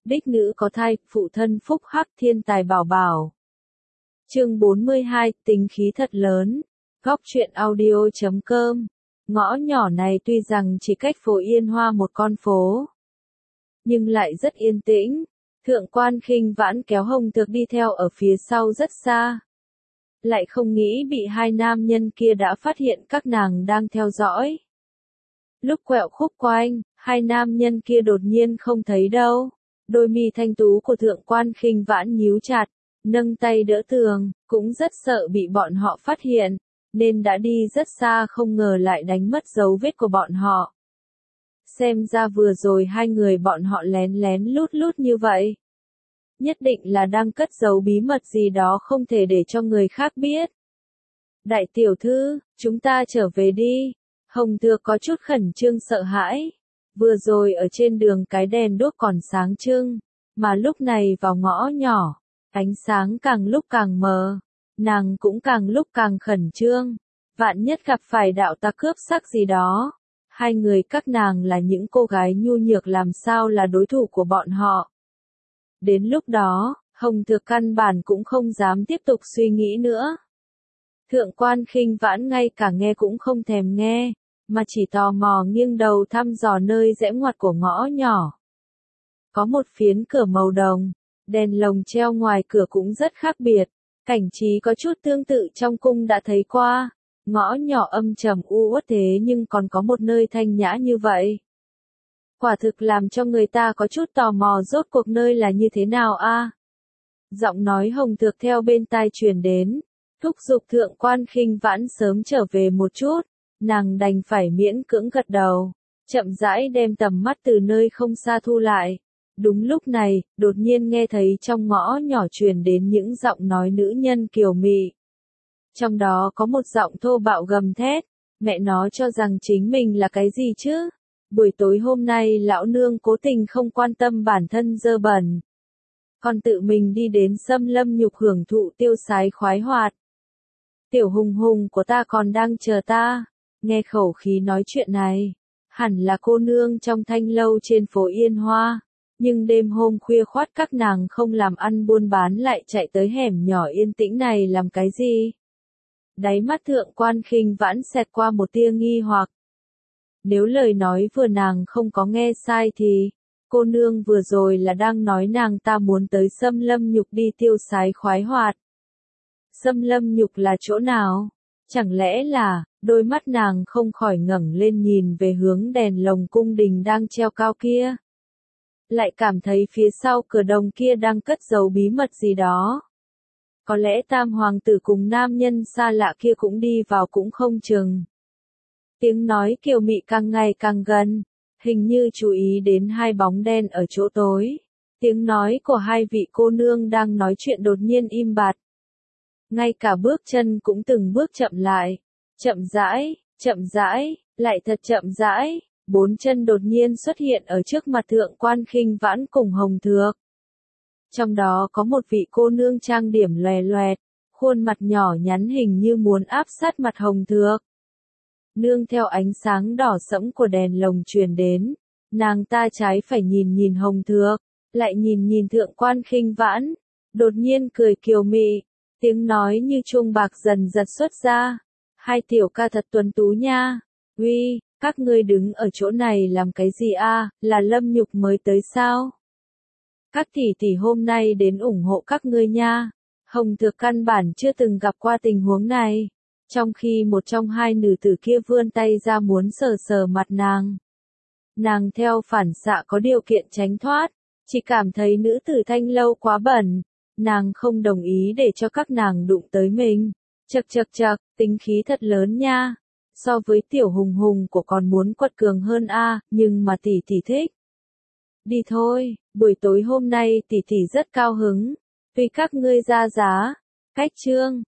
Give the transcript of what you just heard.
đích nữ có thai, phụ thân phúc hắc thiên tài bảo bảo. Chương 42, tính khí thật lớn. Góc truyện audio.com. Ngõ nhỏ này tuy rằng chỉ cách phố Yên Hoa một con phố, nhưng lại rất yên tĩnh. Thượng quan Khinh Vãn kéo Hồng Thược đi theo ở phía sau rất xa. Lại không nghĩ bị hai nam nhân kia đã phát hiện các nàng đang theo dõi. Lúc quẹo khúc quanh, hai nam nhân kia đột nhiên không thấy đâu. Đôi mi thanh tú của thượng quan Khinh Vãn nhíu chặt, nâng tay đỡ tường, cũng rất sợ bị bọn họ phát hiện, nên đã đi rất xa, không ngờ lại đánh mất dấu vết của bọn họ. Xem ra vừa rồi hai người bọn họ lén lén lút lút như vậy, nhất định là đang cất giấu bí mật gì đó không thể để cho người khác biết. Đại tiểu thư, chúng ta trở về đi. Hồng Thược có chút khẩn trương sợ hãi. Vừa rồi ở trên đường cái đèn đuốc còn sáng trưng, mà lúc này vào ngõ nhỏ, ánh sáng càng lúc càng mờ, nàng cũng càng lúc càng khẩn trương. Vạn nhất gặp phải đạo tặc cướp sắc gì đó, hai người các nàng là những cô gái nhu nhược làm sao là đối thủ của bọn họ. Đến lúc đó, Hồng Thược căn bản cũng không dám tiếp tục suy nghĩ nữa. Thượng quan Khinh Vãn ngay cả nghe cũng không thèm nghe, mà chỉ tò mò nghiêng đầu thăm dò nơi rẽ ngoặt của ngõ nhỏ. Có một phiến cửa màu đồng, đèn lồng treo ngoài cửa cũng rất khác biệt, cảnh trí có chút tương tự trong cung đã thấy qua. Ngõ nhỏ âm trầm u uất thế nhưng còn có một nơi thanh nhã như vậy. Quả thực làm cho người ta có chút tò mò rốt cuộc nơi là như thế nào a. Giọng nói Hồng Thược theo bên tai truyền đến, thúc giục thượng quan Khinh Vãn sớm trở về một chút, nàng đành phải miễn cưỡng gật đầu, chậm rãi đem tầm mắt từ nơi không xa thu lại. Đúng lúc này, đột nhiên nghe thấy trong ngõ nhỏ truyền đến những giọng nói nữ nhân kiều mị. Trong đó có một giọng thô bạo gầm thét, mẹ nó cho rằng chính mình là cái gì chứ? Buổi tối hôm nay lão nương cố tình không quan tâm bản thân dơ bẩn, còn tự mình đi đến Xâm Lâm Nhục hưởng thụ tiêu sái khoái hoạt. Tiểu Hùng Hùng của ta còn đang chờ ta. Nghe khẩu khí nói chuyện này, hẳn là cô nương trong thanh lâu trên phố Yên Hoa, nhưng đêm hôm khuya khoắt các nàng không làm ăn buôn bán lại chạy tới hẻm nhỏ yên tĩnh này làm cái gì? Đáy mắt thượng quan Khinh Vãn xẹt qua một tia nghi hoặc. Nếu lời nói vừa nàng không có nghe sai thì, cô nương vừa rồi là đang nói nàng ta muốn tới Xâm Lâm Nhục đi tiêu sái khoái hoạt. Xâm Lâm Nhục là chỗ nào? Chẳng lẽ là, đôi mắt nàng không khỏi ngẩng lên nhìn về hướng đèn lồng cung đình đang treo cao kia. Lại cảm thấy phía sau cửa đồng kia đang cất giấu bí mật gì đó. Có lẽ tam hoàng tử cùng nam nhân xa lạ kia cũng đi vào cũng không chừng. Tiếng nói kiều mị càng ngày càng gần, hình như chú ý đến hai bóng đen ở chỗ tối. Tiếng nói của hai vị cô nương đang nói chuyện đột nhiên im bặt. Ngay cả bước chân cũng từng bước chậm lại, chậm rãi, lại thật chậm rãi, bốn chân đột nhiên xuất hiện ở trước mặt thượng quan Khinh Vãn cùng Hồng Thược. Trong đó có một vị cô nương trang điểm loè loẹt, khuôn mặt nhỏ nhắn hình như muốn áp sát mặt Hồng Thược. Nương theo ánh sáng đỏ sẫm của đèn lồng truyền đến, nàng ta trái phải nhìn nhìn Hồng Thược, lại nhìn nhìn thượng quan Khinh Vãn, đột nhiên cười kiều mị, tiếng nói như chuông bạc dần dật xuất ra. Hai tiểu ca thật tuấn tú nha. Uy, các ngươi đứng ở chỗ này làm cái gì a? Là Lâm Nhục mới tới sao? Các tỷ tỷ hôm nay đến ủng hộ các ngươi nha. Hồng Thược căn bản chưa từng gặp qua tình huống này. Trong khi một trong hai nữ tử kia vươn tay ra muốn sờ sờ mặt nàng. Nàng theo phản xạ có điều kiện tránh thoát, chỉ cảm thấy nữ tử thanh lâu quá bẩn. Nàng không đồng ý để cho các nàng đụng tới mình. Chậc, tính khí thật lớn nha. So với tiểu Hùng Hùng của còn muốn quật cường hơn a, nhưng mà tỷ tỷ thích. Đi thôi, buổi tối hôm nay tỷ tỷ rất cao hứng, vì các ngươi ra giá. Cách chương